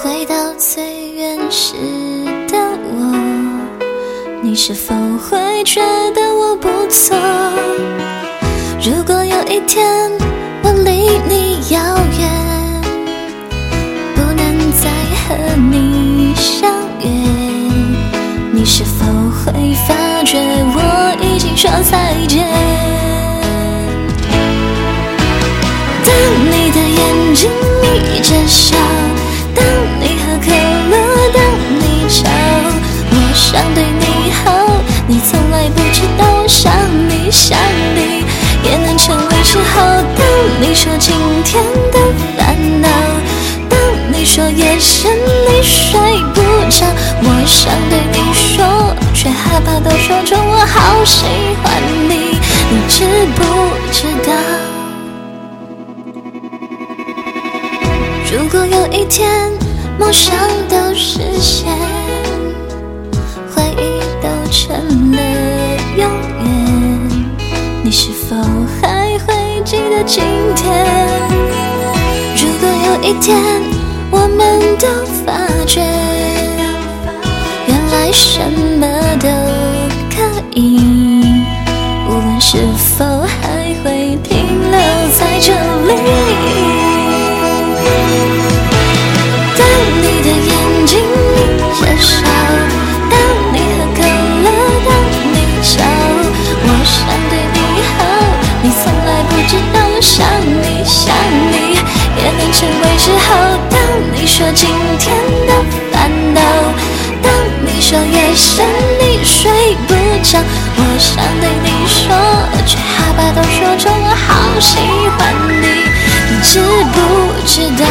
回到最原始的我，你是否会觉得我不错？如果有一天我离你遥远，不能再和你相约，你是否会发觉我已经说再见？当你的眼睛眯着笑，当你喝可乐，当你吵，我想对你好，你从来不知道想你想你也能成为嗜好。当你说今天的烦恼，当你说夜深你睡不着，我想对你说，却害怕都说出我好喜欢你，你知不知道？如果有一天梦想都实现，回忆都成了永远，你是否还会记得今天？如果有一天我们都发觉，原来什么都可以，无论是否还会停留在这里。当你的眼睛眯着笑，当你喝可乐，当你吵，我想对你好，你从来不知道我想你想你也能成为嗜好。当你说今天的烦恼，当你说夜深你睡不着，我想对你说，却害怕都说出我好喜欢你，你知不知道？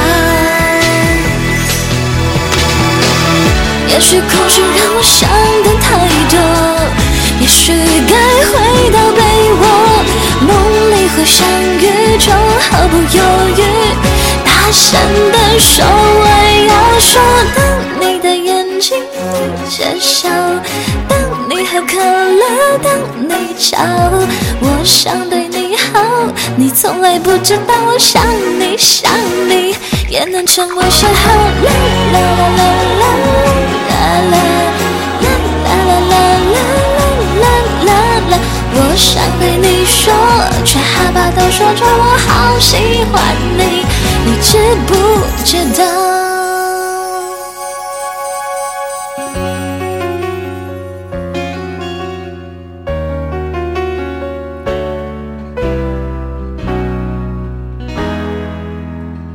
也许空虚让我想的太多，也许该回到被窝，梦里会相遇就毫不犹豫大声地说我要说。当你的眼睛眯着笑，当你喝可乐，当你吵，我想对你好，你从来不知道我想你想你也能成为嗜好。啦啦啦啦啦啦啦啦啦啦啦啦啦，我想对你说，却害怕都说出我好喜欢你，你知不知道？